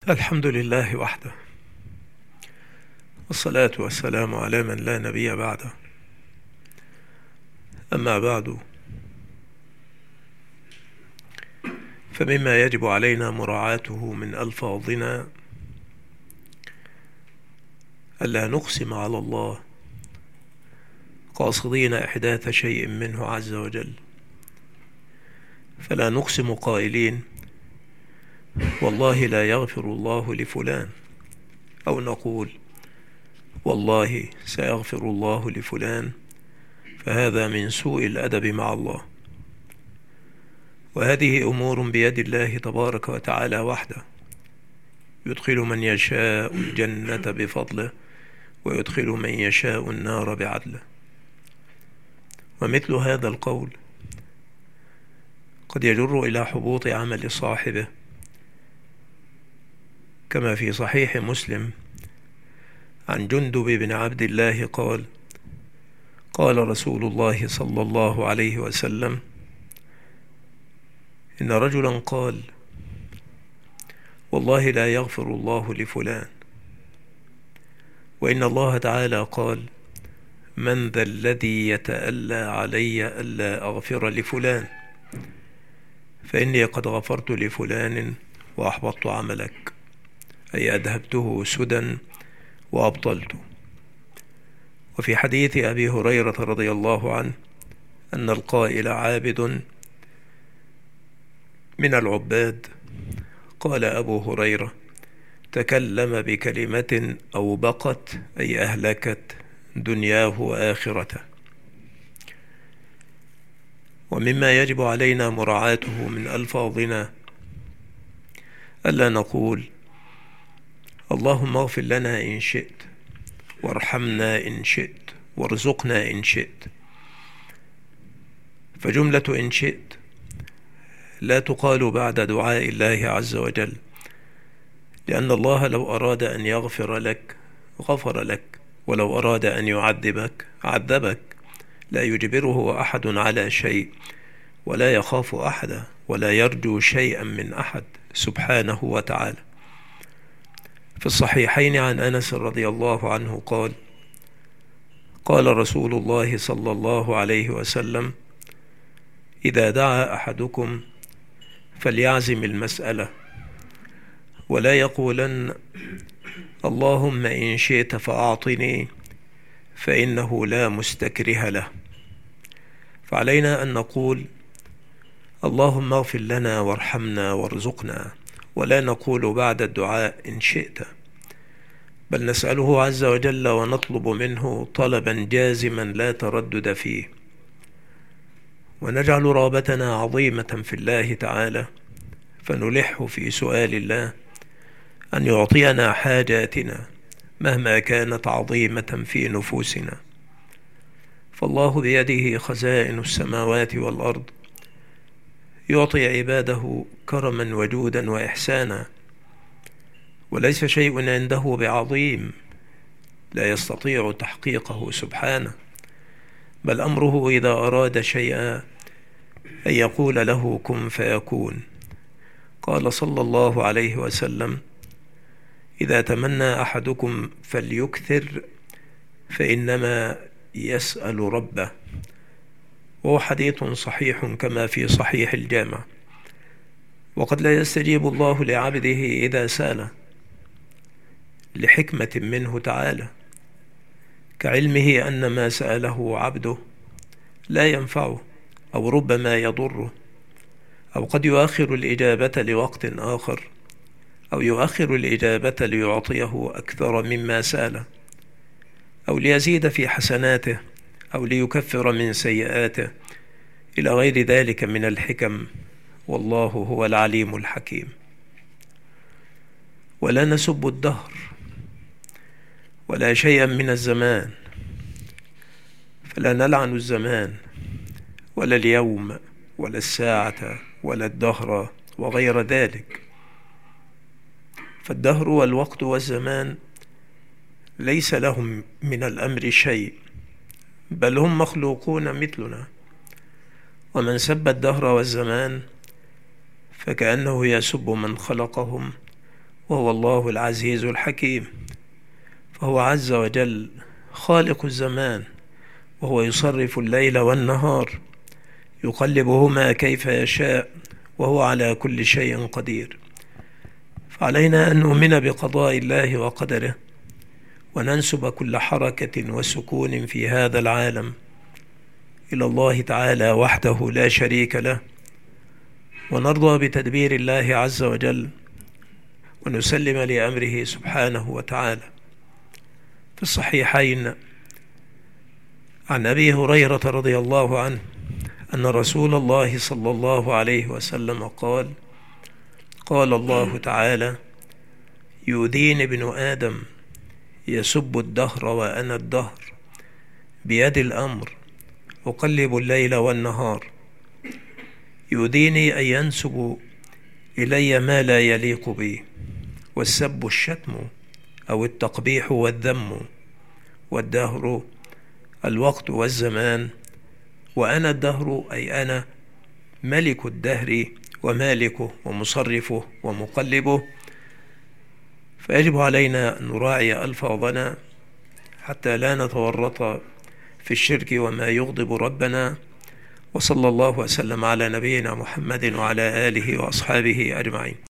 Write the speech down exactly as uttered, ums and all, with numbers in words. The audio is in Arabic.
الحمد لله وحده، والصلاة والسلام على من لا نبي بعده. أما بعد، فمما يجب علينا مراعاته من ألفاظنا ألا نقسم على الله قاصدين إحداث شيء منه عز وجل، فلا نقسم قائلين والله لا يغفر الله لفلان، أو نقول والله سيغفر الله لفلان، فهذا من سوء الأدب مع الله. وهذه أمور بيد الله تبارك وتعالى وحده، يدخل من يشاء الجنة بفضله ويدخل من يشاء النار بعدله. ومثل هذا القول قد يجر إلى حبوط عمل صاحبه، كما في صحيح مسلم عن جندب بن عبد الله قال: قال رسول الله صلى الله عليه وسلم: إن رجلا قال والله لا يغفر الله لفلان، وإن الله تعالى قال: من ذا الذي يتألى علي ألا أغفر لفلان، فإني قد غفرت لفلان وأحبطت عملك، أي أذهبته سدى وأبطلته. وفي حديث أبي هريرة رضي الله عنه أن القائل عابد من العباد، قال أبو هريرة: تكلم بكلمة أوبقت، أي أهلكت دنياه وآخرته. ومما يجب علينا مراعاته من ألفاظنا ألا نقول اللهم اغفر لنا إن شئت، وارحمنا إن شئت، وارزقنا إن شئت. فجملة إن شئت لا تقال بعد دعاء الله عز وجل، لأن الله لو أراد أن يغفر لك غفر لك، ولو أراد أن يعذبك عذبك، لا يجبره أحد على شيء، ولا يخاف أحدا، ولا يرجو شيئا من أحد سبحانه وتعالى. في الصحيحين عن أنس رضي الله عنه قال: قال رسول الله صلى الله عليه وسلم: إذا دعا أحدكم فليعزم المسألة، ولا يقولن اللهم إن شئت فأعطني، فإنه لا مستكره له. فعلينا أن نقول اللهم اغفر لنا وارحمنا وارزقنا، ولا نقول بعد الدعاء إن شئت، بل نسأله عز وجل ونطلب منه طلبا جازما لا تردد فيه، ونجعل رغبتنا عظيمة في الله تعالى، فنلح في سؤال الله أن يعطينا حاجاتنا مهما كانت عظيمة في نفوسنا. فالله بيده خزائن السماوات والأرض، يعطي عباده كرما وجودا وإحسانا، وليس شيء عنده بعظيم لا يستطيع تحقيقه سبحانه، بل أمره إذا أراد شيئا أن يقول له كن فيكون. قال صلى الله عليه وسلم: إذا تمنى أحدكم فليكثر، فإنما يسأل ربه. وهو حديث صحيح كما في صحيح الجامع. وقد لا يستجيب الله لعبده إذا سأل لحكمة منه تعالى، كعلمه أن ما سأله عبده لا ينفعه، أو ربما يضره، أو قد يؤخر الإجابة لوقت آخر، أو يؤخر الإجابة ليعطيه أكثر مما سأله، أو ليزيد في حسناته، أو ليكفر من سيئاته، إلى غير ذلك من الحكم، والله هو العليم الحكيم. ولا نسب الدهر ولا شيئا من الزمان، فلا نلعن الزمان ولا اليوم ولا الساعة ولا الدهر وغير ذلك، فالدهر والوقت والزمان ليس لهم من الأمر شيء، بل هم مخلوقون مثلنا. ومن سب الدهر والزمان فكأنه يسب من خلقهم وهو الله العزيز الحكيم، فهو عز وجل خالق الزمان، وهو يصرف الليل والنهار يقلبهما كيف يشاء، وهو على كل شيء قدير. فعلينا أن نؤمن بقضاء الله وقدره، وننسب كل حركة وسكون في هذا العالم إلى الله تعالى وحده لا شريك له، ونرضى بتدبير الله عز وجل، ونسلم لأمره سبحانه وتعالى. في الصحيحين عن أبي هريرة رضي الله عنه أن رسول الله صلى الله عليه وسلم قال: قال الله تعالى: يؤذيني ابن آدم يسب الدهر وأنا الدهر، بيد الأمر أقلب الليل والنهار. يؤذيني أن ينسب إلي ما لا يليق بي، والسب الشتم أو التقبيح والذم، والدهر الوقت والزمان، وأنا الدهر أي أنا ملك الدهر ومالكه ومصرفه ومقلبه. فيجب علينا أن نراعي ألفاظنا حتى لا نتورط في الشرك وما يغضب ربنا. وصلى الله وسلم على نبينا محمد وعلى آله وأصحابه أجمعين.